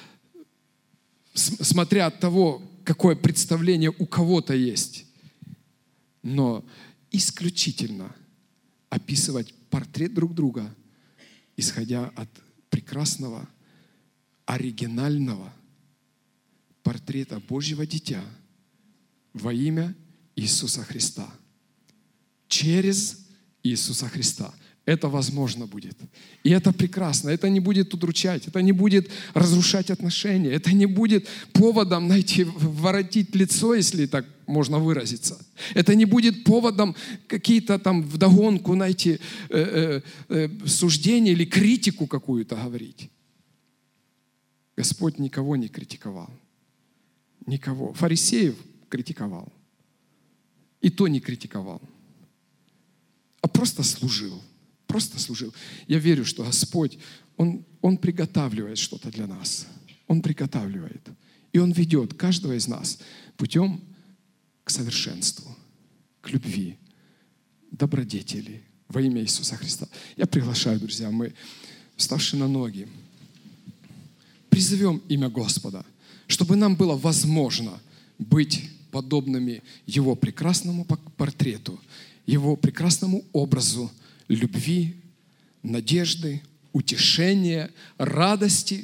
смотря от того, какое представление у кого-то есть, но исключительно описывать портрет друг друга, исходя от прекрасного, оригинального портрета Божьего Дитя во имя Иисуса Христа. Через Иисуса Христа. Это возможно будет. И это прекрасно. Это не будет удручать. Это не будет разрушать отношения. Это не будет поводом, знаете, воротить лицо, если так можно выразиться. Это не будет поводом какие-то там вдогонку, знаете, суждения или критику какую-то говорить. Господь никого не критиковал. Никого. Фарисеев критиковал. И то не критиковал. А просто служил. Просто служил. Я верю, что Господь, Он приготавливает что-то для нас. Он приготавливает. И Он ведет каждого из нас путем к совершенству, к любви, добродетели во имя Иисуса Христа. Я приглашаю, друзья, мы, вставшие на ноги, призовем имя Господа, чтобы нам было возможно быть подобными Его прекрасному портрету, Его прекрасному образу любви, надежды, утешения, радости,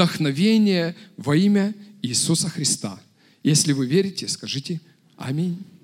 вдохновения во имя Иисуса Христа. Если вы верите, скажите аминь.